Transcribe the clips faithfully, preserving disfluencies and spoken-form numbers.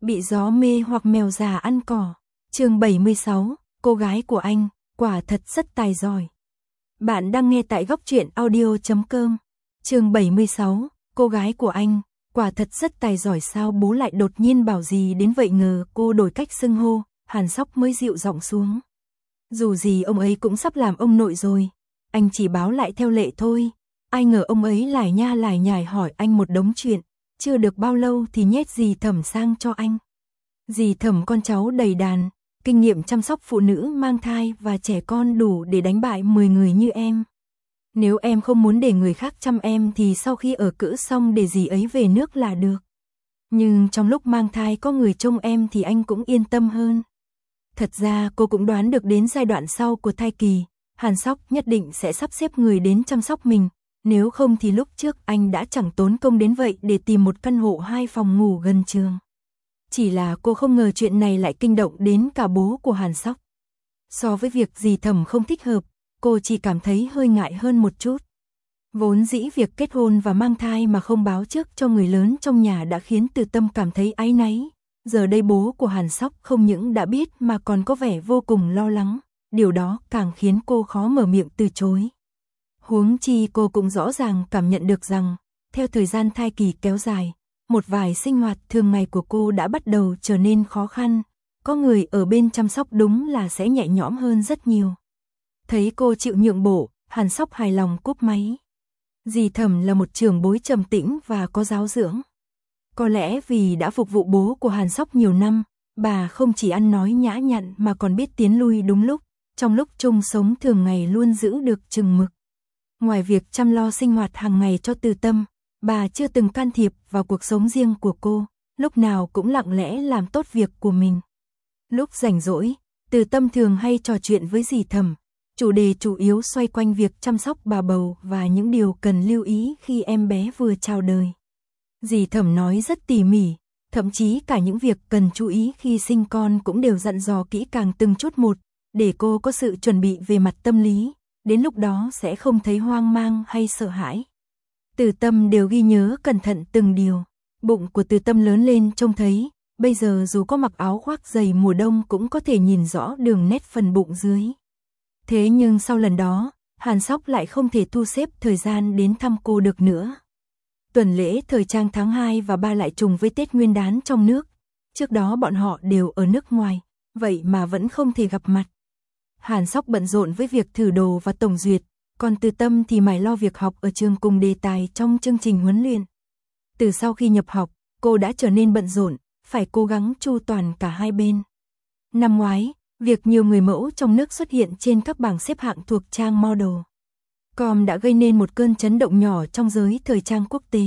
Bị gió mê hoặc mèo già ăn cỏ. Chương bảy mươi sáu, cô gái của anh, quả thật rất tài giỏi. Bạn đang nghe tại góc truyện audio chấm com. Chương bảy mươi sáu, cô gái của anh, quả thật rất tài giỏi. Sao bố lại đột nhiên bảo gì đến vậy? Ngờ cô đổi cách xưng hô, Hàn Sóc mới dịu giọng xuống. Dù gì ông ấy cũng sắp làm ông nội rồi, anh chỉ báo lại theo lệ thôi. Ai ngờ ông ấy lải nha lải nhải hỏi anh một đống chuyện, chưa được bao lâu thì nhét dì Thẩm sang cho anh. Dì Thẩm con cháu đầy đàn, kinh nghiệm chăm sóc phụ nữ mang thai và trẻ con đủ để đánh bại mười người như em. Nếu em không muốn để người khác chăm em thì sau khi ở cữ xong để dì ấy về nước là được. Nhưng trong lúc mang thai có người trông em thì anh cũng yên tâm hơn. Thật ra cô cũng đoán được đến giai đoạn sau của thai kỳ, Hàn Sóc nhất định sẽ sắp xếp người đến chăm sóc mình. Nếu không thì lúc trước anh đã chẳng tốn công đến vậy để tìm một căn hộ hai phòng ngủ gần trường. Chỉ là cô không ngờ chuyện này lại kinh động đến cả bố của Hàn Sóc. So với việc dì Thẩm không thích hợp, cô chỉ cảm thấy hơi ngại hơn một chút. Vốn dĩ việc kết hôn và mang thai mà không báo trước cho người lớn trong nhà đã khiến Từ Tâm cảm thấy áy náy. Giờ đây bố của Hàn Sóc không những đã biết mà còn có vẻ vô cùng lo lắng. Điều đó càng khiến cô khó mở miệng từ chối. Huống chi cô cũng rõ ràng cảm nhận được rằng, theo thời gian thai kỳ kéo dài, một vài sinh hoạt thường ngày của cô đã bắt đầu trở nên khó khăn. Có người ở bên chăm sóc đúng là sẽ nhẹ nhõm hơn rất nhiều. Thấy cô chịu nhượng bộ, Hàn Sóc hài lòng cúp máy. Dì Thẩm là một trưởng bối trầm tĩnh và có giáo dưỡng. Có lẽ vì đã phục vụ bố của Hàn Sóc nhiều năm, bà không chỉ ăn nói nhã nhặn mà còn biết tiến lui đúng lúc, trong lúc chung sống thường ngày luôn giữ được chừng mực. Ngoài việc chăm lo sinh hoạt hàng ngày cho Từ Tâm, bà chưa từng can thiệp vào cuộc sống riêng của cô, lúc nào cũng lặng lẽ làm tốt việc của mình. Lúc rảnh rỗi, Từ Tâm thường hay trò chuyện với dì Thẩm, chủ đề chủ yếu xoay quanh việc chăm sóc bà bầu và những điều cần lưu ý khi em bé vừa chào đời. Dì Thẩm nói rất tỉ mỉ, thậm chí cả những việc cần chú ý khi sinh con cũng đều dặn dò kỹ càng từng chút một, để cô có sự chuẩn bị về mặt tâm lý, đến lúc đó sẽ không thấy hoang mang hay sợ hãi. Từ Tâm đều ghi nhớ cẩn thận từng điều. Bụng của Từ Tâm lớn lên trông thấy, bây giờ dù có mặc áo khoác dày mùa đông cũng có thể nhìn rõ đường nét phần bụng dưới. Thế nhưng sau lần đó, Hàn Sóc lại không thể thu xếp thời gian đến thăm cô được nữa. Tuần lễ thời trang tháng hai và ba lại trùng với Tết Nguyên đán trong nước. Trước đó bọn họ đều ở nước ngoài, vậy mà vẫn không thể gặp mặt. Hàn Sóc bận rộn với việc thử đồ và tổng duyệt, còn Từ Tâm thì mải lo việc học ở trường cùng đề tài trong chương trình huấn luyện. Từ sau khi nhập học, cô đã trở nên bận rộn, phải cố gắng chu toàn cả hai bên. Năm ngoái, việc nhiều người mẫu trong nước xuất hiện trên các bảng xếp hạng thuộc trang model chấm com đã gây nên một cơn chấn động nhỏ trong giới thời trang quốc tế.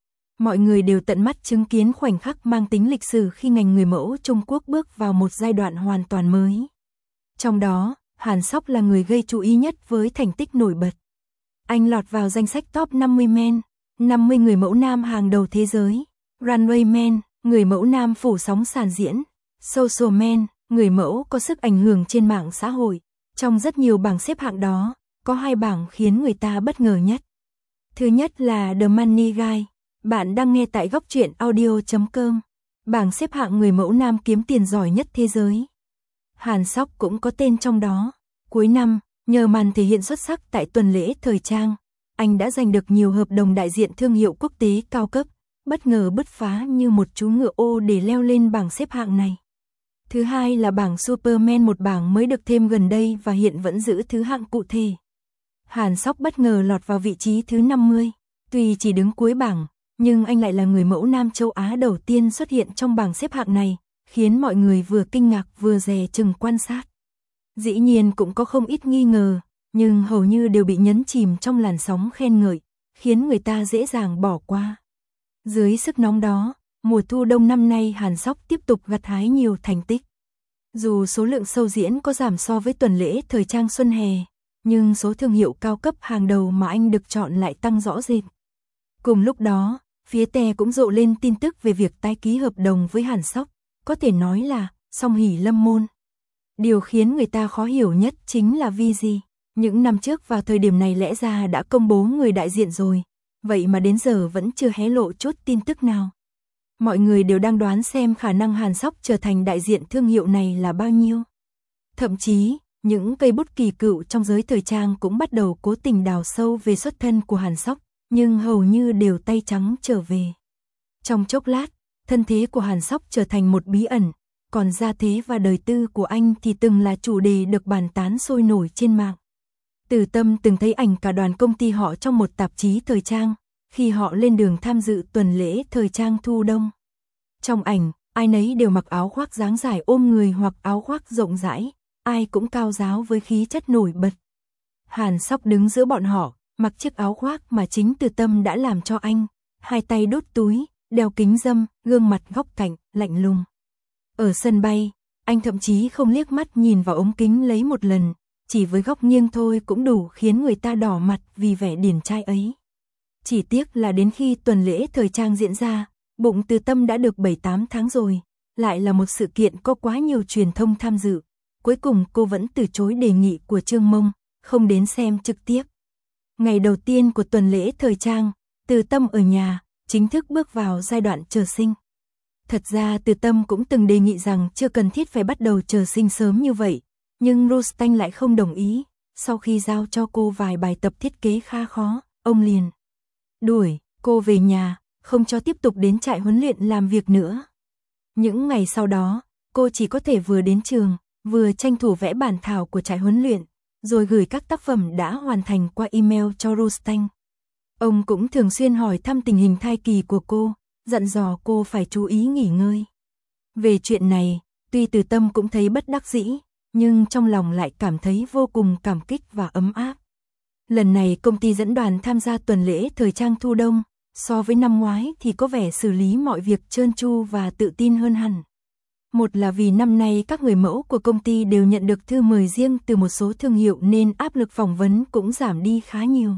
Mọi người đều tận mắt chứng kiến khoảnh khắc mang tính lịch sử khi ngành người mẫu Trung Quốc bước vào một giai đoạn hoàn toàn mới. Trong đó, Hàn Sóc là người gây chú ý nhất với thành tích nổi bật. Anh lọt vào danh sách top năm mươi men, năm mươi người mẫu nam hàng đầu thế giới, Runway Men, người mẫu nam phủ sóng sàn diễn, Social Men, người mẫu có sức ảnh hưởng trên mạng xã hội. Trong rất nhiều bảng xếp hạng đó, có hai bảng khiến người ta bất ngờ nhất. Thứ nhất là The Money Guy, bạn đang nghe tại góc truyện audio chấm com, bảng xếp hạng người mẫu nam kiếm tiền giỏi nhất thế giới. Hàn Sóc cũng có tên trong đó. Cuối năm, nhờ màn thể hiện xuất sắc tại tuần lễ thời trang, anh đã giành được nhiều hợp đồng đại diện thương hiệu quốc tế cao cấp, bất ngờ bứt phá như một chú ngựa ô để leo lên bảng xếp hạng này. Thứ hai là bảng Superman, một bảng mới được thêm gần đây và hiện vẫn giữ thứ hạng cụ thể. Hàn Sóc bất ngờ lọt vào vị trí thứ năm mươi, tuy chỉ đứng cuối bảng, nhưng anh lại là người mẫu nam châu Á đầu tiên xuất hiện trong bảng xếp hạng này, khiến mọi người vừa kinh ngạc vừa dè chừng quan sát. Dĩ nhiên cũng có không ít nghi ngờ, nhưng hầu như đều bị nhấn chìm trong làn sóng khen ngợi, khiến người ta dễ dàng bỏ qua. Dưới sức nóng đó, mùa thu đông năm nay Hàn Sóc tiếp tục gặt hái nhiều thành tích. Dù số lượng show diễn có giảm so với tuần lễ thời trang xuân hè, nhưng số thương hiệu cao cấp hàng đầu mà anh được chọn lại tăng rõ rệt. Cùng lúc đó, phía Tè cũng rộ lên tin tức về việc tái ký hợp đồng với Hàn Sóc, có thể nói là song hỷ lâm môn. Điều khiến người ta khó hiểu nhất chính là vì gì? Những năm trước vào thời điểm này lẽ ra đã công bố người đại diện rồi, vậy mà đến giờ vẫn chưa hé lộ chút tin tức nào. Mọi người đều đang đoán xem khả năng Hàn Sóc trở thành đại diện thương hiệu này là bao nhiêu. Thậm chí, những cây bút kỳ cựu trong giới thời trang cũng bắt đầu cố tình đào sâu về xuất thân của Hàn Sóc, nhưng hầu như đều tay trắng trở về. Trong chốc lát, thân thế của Hàn Sóc trở thành một bí ẩn, còn gia thế và đời tư của anh thì từng là chủ đề được bàn tán sôi nổi trên mạng. Từ Tâm từng thấy ảnh cả đoàn công ty họ trong một tạp chí thời trang, khi họ lên đường tham dự tuần lễ thời trang thu đông. Trong ảnh, ai nấy đều mặc áo khoác dáng dài ôm người hoặc áo khoác rộng rãi, ai cũng cao ráo với khí chất nổi bật. Hàn Sóc đứng giữa bọn họ, mặc chiếc áo khoác mà chính Từ Tâm đã làm cho anh, hai tay đút túi, đeo kính râm, gương mặt góc cạnh, lạnh lùng. Ở sân bay, anh thậm chí không liếc mắt nhìn vào ống kính lấy một lần, chỉ với góc nghiêng thôi cũng đủ khiến người ta đỏ mặt vì vẻ điển trai ấy. Chỉ tiếc là đến khi tuần lễ thời trang diễn ra, bụng Từ Tâm đã được bảy tám tháng rồi, lại là một sự kiện có quá nhiều truyền thông tham dự. Cuối cùng cô vẫn từ chối đề nghị của Trương Mông, không đến xem trực tiếp. Ngày đầu tiên của tuần lễ thời trang, Từ Tâm ở nhà, chính thức bước vào giai đoạn chờ sinh. Thật ra Từ Tâm cũng từng đề nghị rằng chưa cần thiết phải bắt đầu chờ sinh sớm như vậy, nhưng Rostand lại không đồng ý. Sau khi giao cho cô vài bài tập thiết kế khá khó, ông liền đuổi cô về nhà, không cho tiếp tục đến trại huấn luyện làm việc nữa. Những ngày sau đó, cô chỉ có thể vừa đến trường, vừa tranh thủ vẽ bản thảo của trại huấn luyện, rồi gửi các tác phẩm đã hoàn thành qua email cho Rostand. Ông cũng thường xuyên hỏi thăm tình hình thai kỳ của cô, dặn dò cô phải chú ý nghỉ ngơi. Về chuyện này, tuy Từ Tâm cũng thấy bất đắc dĩ, nhưng trong lòng lại cảm thấy vô cùng cảm kích và ấm áp. Lần này công ty dẫn đoàn tham gia tuần lễ thời trang thu đông, so với năm ngoái thì có vẻ xử lý mọi việc trơn tru và tự tin hơn hẳn. Một là vì năm nay các người mẫu của công ty đều nhận được thư mời riêng từ một số thương hiệu nên áp lực phỏng vấn cũng giảm đi khá nhiều.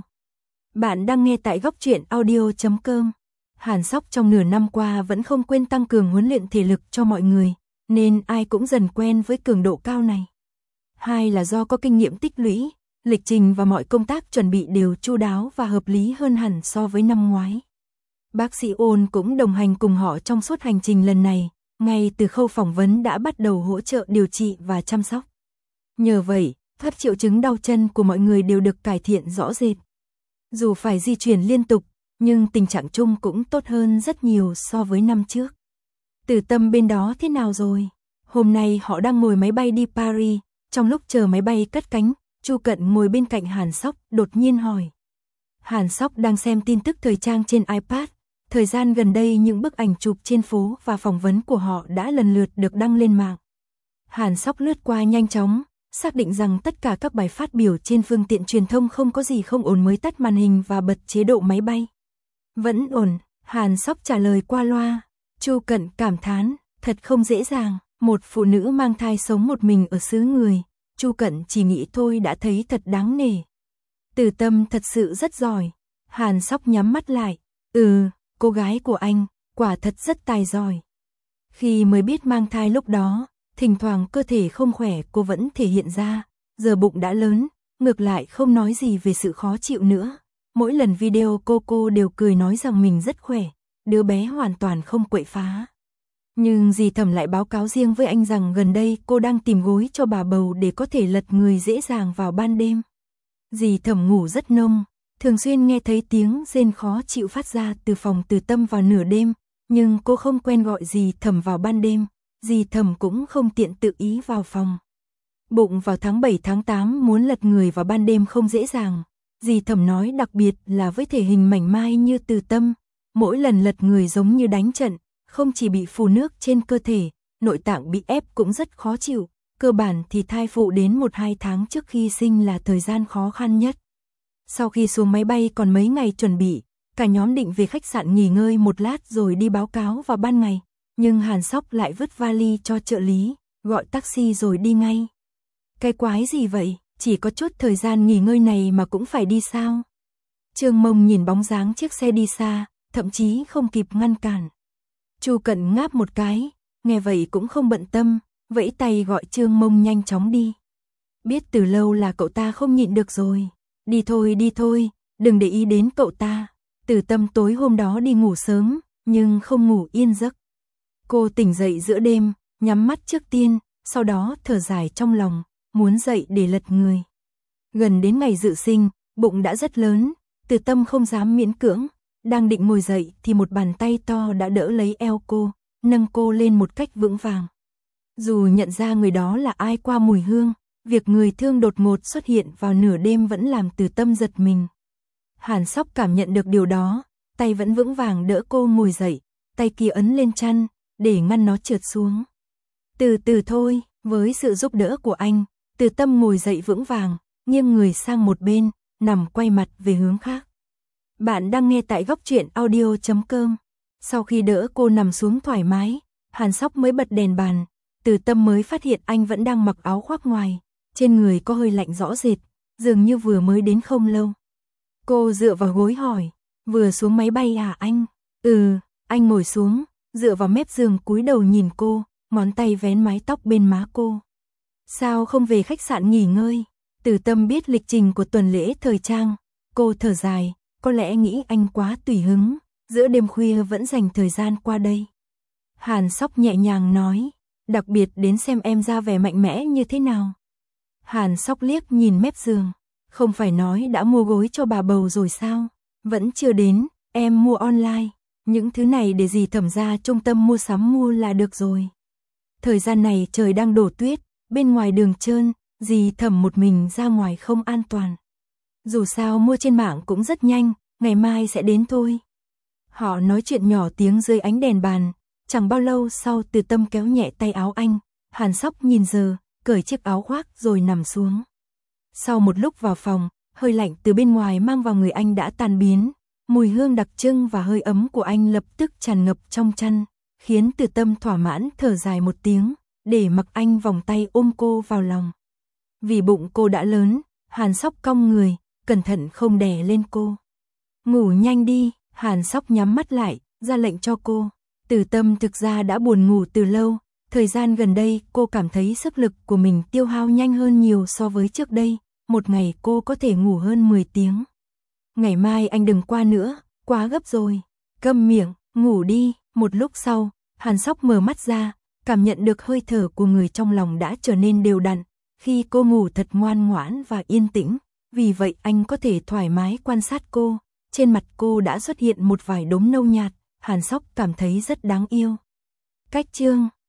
Bạn đang nghe tại góc truyện audio chấm com. Hàn Sóc trong nửa năm qua vẫn không quên tăng cường huấn luyện thể lực cho mọi người, nên ai cũng dần quen với cường độ cao này. Hai là do có kinh nghiệm tích lũy, lịch trình và mọi công tác chuẩn bị đều chu đáo và hợp lý hơn hẳn so với năm ngoái. Bác sĩ Ôn cũng đồng hành cùng họ trong suốt hành trình lần này, ngay từ khâu phỏng vấn đã bắt đầu hỗ trợ điều trị và chăm sóc. Nhờ vậy, các triệu chứng đau chân của mọi người đều được cải thiện rõ rệt. Dù phải di chuyển liên tục, nhưng tình trạng chung cũng tốt hơn rất nhiều so với năm trước. Từ Tâm bên đó thế nào rồi? Hôm nay họ đang ngồi máy bay đi Paris, trong lúc chờ máy bay cất cánh, Chu Cận ngồi bên cạnh Hàn Sóc, đột nhiên hỏi. Hàn Sóc đang xem tin tức thời trang trên iPad, thời gian gần đây những bức ảnh chụp trên phố và phỏng vấn của họ đã lần lượt được đăng lên mạng. Hàn Sóc lướt qua nhanh chóng, xác định rằng tất cả các bài phát biểu trên phương tiện truyền thông không có gì không ổn mới tắt màn hình và bật chế độ máy bay. Vẫn ổn, Hàn Sóc trả lời qua loa. Chu Cận cảm thán, thật không dễ dàng, một phụ nữ mang thai sống một mình ở xứ người. Chu Cận chỉ nghĩ thôi đã thấy thật đáng nể. Từ Tâm thật sự rất giỏi. Hàn Sóc nhắm mắt lại. Ừ, cô gái của anh, quả thật rất tài giỏi. Khi mới biết mang thai lúc đó, thỉnh thoảng cơ thể không khỏe cô vẫn thể hiện ra. Giờ bụng đã lớn, ngược lại không nói gì về sự khó chịu nữa. Mỗi lần video cô cô đều cười nói rằng mình rất khỏe, đứa bé hoàn toàn không quậy phá. Nhưng dì Thẩm lại báo cáo riêng với anh rằng gần đây cô đang tìm gối cho bà bầu để có thể lật người dễ dàng vào ban đêm. Dì Thẩm ngủ rất nông, thường xuyên nghe thấy tiếng rên khó chịu phát ra từ phòng Từ Tâm vào nửa đêm, nhưng cô không quen gọi dì Thẩm vào ban đêm, dì Thẩm cũng không tiện tự ý vào phòng. Bụng vào tháng bảy tháng tám muốn lật người vào ban đêm không dễ dàng. Dì Thẩm nói đặc biệt là với thể hình mảnh mai như Từ Tâm, mỗi lần lật người giống như đánh trận, không chỉ bị phù nước trên cơ thể, nội tạng bị ép cũng rất khó chịu, cơ bản thì thai phụ đến một hai tháng trước khi sinh là thời gian khó khăn nhất. Sau khi xuống máy bay còn mấy ngày chuẩn bị, cả nhóm định về khách sạn nghỉ ngơi một lát rồi đi báo cáo vào ban ngày, nhưng Hàn Sóc lại vứt vali cho trợ lý, gọi taxi rồi đi ngay. Cái quái gì vậy? Chỉ có chút thời gian nghỉ ngơi này mà cũng phải đi sao? Trương Mông nhìn bóng dáng chiếc xe đi xa, thậm chí không kịp ngăn cản. Chu Cận ngáp một cái, nghe vậy cũng không bận tâm, vẫy tay gọi Trương Mông nhanh chóng đi. Biết từ lâu là cậu ta không nhịn được rồi. Đi thôi đi thôi, đừng để ý đến cậu ta. Từ Tâm tối hôm đó đi ngủ sớm, nhưng không ngủ yên giấc. Cô tỉnh dậy giữa đêm, nhắm mắt trước tiên, sau đó thở dài trong lòng, muốn dậy để lật người. Gần đến ngày dự sinh, bụng đã rất lớn, Từ Tâm không dám miễn cưỡng, đang định ngồi dậy thì một bàn tay to đã đỡ lấy eo cô, nâng cô lên một cách vững vàng. Dù nhận ra người đó là ai qua mùi hương, việc người thương đột ngột xuất hiện vào nửa đêm vẫn làm Từ Tâm giật mình. Hàn Sóc cảm nhận được điều đó, tay vẫn vững vàng đỡ cô ngồi dậy, tay kia ấn lên chăn, để ngăn nó trượt xuống. Từ từ thôi, với sự giúp đỡ của anh, Từ Tâm ngồi dậy vững vàng, nghiêng người sang một bên, nằm quay mặt về hướng khác. Bạn đang nghe tại góc truyện audio chấm com. Sau khi đỡ cô nằm xuống thoải mái, Hàn Sóc mới bật đèn bàn, Từ Tâm mới phát hiện anh vẫn đang mặc áo khoác ngoài, trên người có hơi lạnh rõ rệt, dường như vừa mới đến không lâu. Cô dựa vào gối hỏi, vừa xuống máy bay à anh? Ừ, anh ngồi xuống, dựa vào mép giường cúi đầu nhìn cô, ngón tay vén mái tóc bên má cô. Sao không về khách sạn nghỉ ngơi? Từ Tâm biết lịch trình của tuần lễ thời trang, cô thở dài, có lẽ nghĩ anh quá tùy hứng, giữa đêm khuya vẫn dành thời gian qua đây. Hàn Sóc nhẹ nhàng nói, đặc biệt đến xem em ra vẻ mạnh mẽ như thế nào. Hàn Sóc liếc nhìn mép giường, không phải nói đã mua gối cho bà bầu rồi sao? Vẫn chưa đến, em mua online, những thứ này để dì Thẩm ra trung tâm mua sắm mua là được rồi. Thời gian này trời đang đổ tuyết, bên ngoài đường trơn, dì Thẩm một mình ra ngoài không an toàn. Dù sao mua trên mạng cũng rất nhanh, ngày mai sẽ đến thôi. Họ nói chuyện nhỏ tiếng dưới ánh đèn bàn, chẳng bao lâu sau Từ Tâm kéo nhẹ tay áo anh, Hàn Sóc nhìn giờ, cởi chiếc áo khoác rồi nằm xuống. Sau một lúc vào phòng, hơi lạnh từ bên ngoài mang vào người anh đã tan biến, mùi hương đặc trưng và hơi ấm của anh lập tức tràn ngập trong chăn, khiến Từ Tâm thỏa mãn thở dài một tiếng, để mặc anh vòng tay ôm cô vào lòng. Vì bụng cô đã lớn, Hàn Sóc cong người, cẩn thận không đè lên cô. Ngủ nhanh đi, Hàn Sóc nhắm mắt lại, ra lệnh cho cô. Từ Tâm thực ra đã buồn ngủ từ lâu, thời gian gần đây cô cảm thấy sức lực của mình tiêu hao nhanh hơn nhiều so với trước đây, một ngày cô có thể ngủ hơn mười tiếng. Ngày mai anh đừng qua nữa, quá gấp rồi. Câm miệng, ngủ đi. Một lúc sau, Hàn Sóc mở mắt ra, cảm nhận được hơi thở của người trong lòng đã trở nên đều đặn, khi cô ngủ thật ngoan ngoãn và yên tĩnh, vì vậy anh có thể thoải mái quan sát cô. Trên mặt cô đã xuất hiện một vài đốm nâu nhạt, Hàn Sóc cảm thấy rất đáng yêu. Cách chương